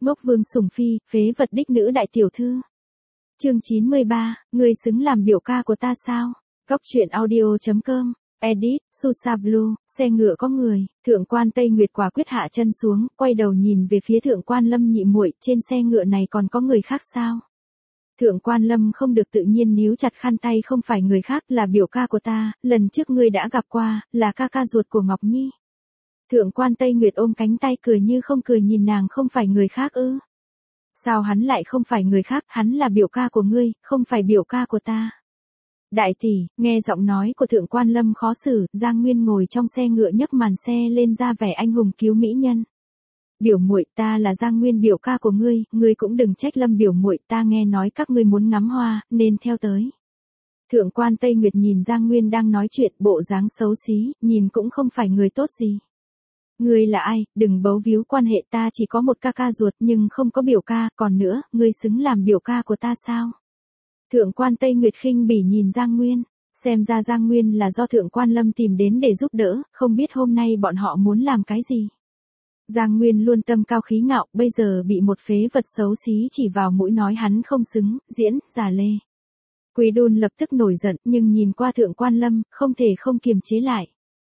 Ngốc Vương Sùng Phi, phế vật đích nữ đại tiểu thư. Chương 93, ngươi xứng làm biểu ca của ta sao? Góc truyện audio.com, edit, Susa Blue, xe ngựa có người, Thượng quan Tây Nguyệt quả quyết hạ chân xuống, quay đầu nhìn về phía Thượng quan Lâm nhị muội, trên xe ngựa này còn có người khác sao? Thượng quan Lâm không được tự nhiên níu chặt khăn tay, không phải người khác, là biểu ca của ta, lần trước ngươi đã gặp qua, là ca ca ruột của Ngọc Nhi. Thượng quan Tây Nguyệt ôm cánh tay cười như không cười nhìn nàng, không phải người khác ư? Sao hắn lại không phải người khác, hắn là biểu ca của ngươi, không phải biểu ca của ta. Đại tỷ, nghe giọng nói của Thượng quan Lâm khó xử, Giang Nguyên ngồi trong xe ngựa nhấc màn xe lên ra vẻ anh hùng cứu mỹ nhân. Biểu muội, ta là Giang Nguyên biểu ca của ngươi cũng đừng trách Lâm biểu muội, ta nghe nói các ngươi muốn ngắm hoa, nên theo tới. Thượng quan Tây Nguyệt nhìn Giang Nguyên đang nói chuyện, bộ dáng xấu xí, nhìn cũng không phải người tốt gì. Ngươi là ai, đừng bấu víu quan hệ, ta chỉ có một ca ca ruột nhưng không có biểu ca, còn nữa, ngươi xứng làm biểu ca của ta sao? Thượng quan Tây Nguyệt khinh bỉ nhìn Giang Nguyên, xem ra Giang Nguyên là do Thượng quan Lâm tìm đến để giúp đỡ, không biết hôm nay bọn họ muốn làm cái gì. Giang Nguyên luôn tâm cao khí ngạo, bây giờ bị một phế vật xấu xí chỉ vào mũi nói hắn không xứng, diễn, giả lê. Quý Đôn lập tức nổi giận, nhưng nhìn qua Thượng quan Lâm, không thể không kiềm chế lại.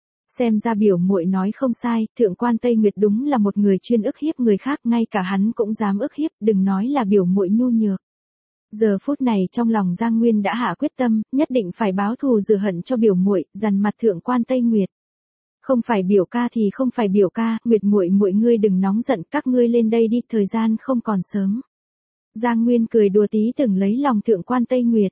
Xem ra biểu muội nói không sai, Thượng quan Tây Nguyệt đúng là một người chuyên ức hiếp người khác, ngay cả hắn cũng dám ức hiếp, đừng nói là biểu muội nhu nhược. Giờ phút này trong lòng Giang Nguyên đã hạ quyết tâm, nhất định phải báo thù rửa hận cho biểu muội, dằn mặt Thượng quan Tây Nguyệt. Không phải biểu ca thì không phải biểu ca, Nguyệt muội muội ngươi đừng nóng giận, các ngươi lên đây đi, thời gian không còn sớm. Giang Nguyên cười đùa tí từng lấy lòng Thượng quan Tây Nguyệt.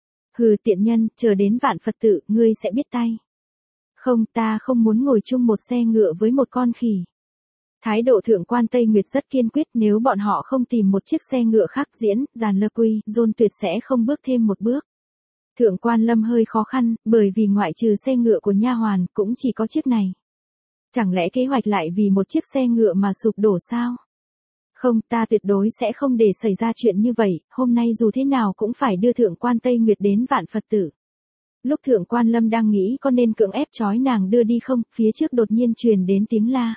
Hừ tiện nhân, chờ đến vạn Phật tự, ngươi sẽ biết tay. Không, ta không muốn ngồi chung một xe ngựa với một con khỉ. Thái độ Thượng quan Tây Nguyệt rất kiên quyết, nếu bọn họ không tìm một chiếc xe ngựa khác diễn, giàn lơ quy, Dôn tuyệt sẽ không bước thêm một bước. Thượng quan Lâm hơi khó khăn, bởi vì ngoại trừ xe ngựa của nha hoàn, cũng chỉ có chiếc này. Chẳng lẽ kế hoạch lại vì một chiếc xe ngựa mà sụp đổ sao? Không, ta tuyệt đối sẽ không để xảy ra chuyện như vậy, hôm nay dù thế nào cũng phải đưa Thượng quan Tây Nguyệt đến vạn Phật tử. Lúc Thượng quan Lâm đang nghĩ có nên cưỡng ép trói nàng đưa đi không, phía trước đột nhiên truyền đến tiếng la.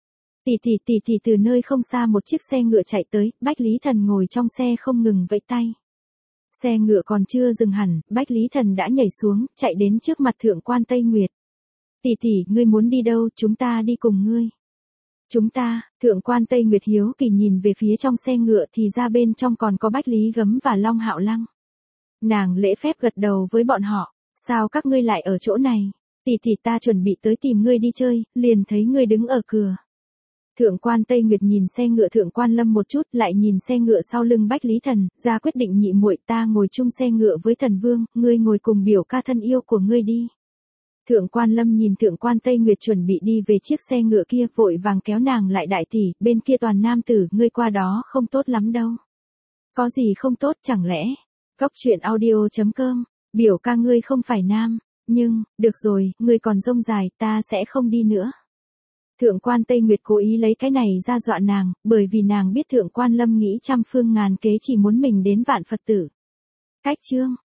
Tỷ từ nơi không xa một chiếc xe ngựa chạy tới, Bách Lý Thần ngồi trong xe không ngừng vẫy tay. Xe ngựa còn chưa dừng hẳn, Bách Lý Thần đã nhảy xuống, chạy đến trước mặt Thượng quan Tây Nguyệt. Tỷ, ngươi muốn đi đâu, chúng ta đi cùng ngươi. Chúng ta, Thượng quan Tây Nguyệt hiếu kỳ nhìn về phía trong xe ngựa thì ra bên trong còn có Bách Lý Gấm và Long Hạo Lăng. Nàng lễ phép gật đầu với bọn họ, sao các ngươi lại ở chỗ này? Tỷ ta chuẩn bị tới tìm ngươi đi chơi, liền thấy ngươi đứng ở cửa. Thượng quan Tây Nguyệt nhìn xe ngựa Thượng quan Lâm một chút, lại nhìn xe ngựa sau lưng Bách Lý Thần, ra quyết định nhị muội, ta ngồi chung xe ngựa với Thần Vương, ngươi ngồi cùng biểu ca thân yêu của ngươi đi. Thượng quan Lâm nhìn Thượng quan Tây Nguyệt chuẩn bị đi về chiếc xe ngựa kia, vội vàng kéo nàng lại, đại tỷ, bên kia toàn nam tử, ngươi qua đó không tốt lắm đâu. Có gì không tốt chẳng lẽ? Góc truyện audio.com, biểu ca ngươi không phải nam, nhưng, được rồi, ngươi còn rông dài, ta sẽ không đi nữa. Thượng quan Tây Nguyệt cố ý lấy cái này ra dọa nàng, bởi vì nàng biết Thượng quan Lâm nghĩ trăm phương ngàn kế chỉ muốn mình đến vạn Phật tử. Cách chương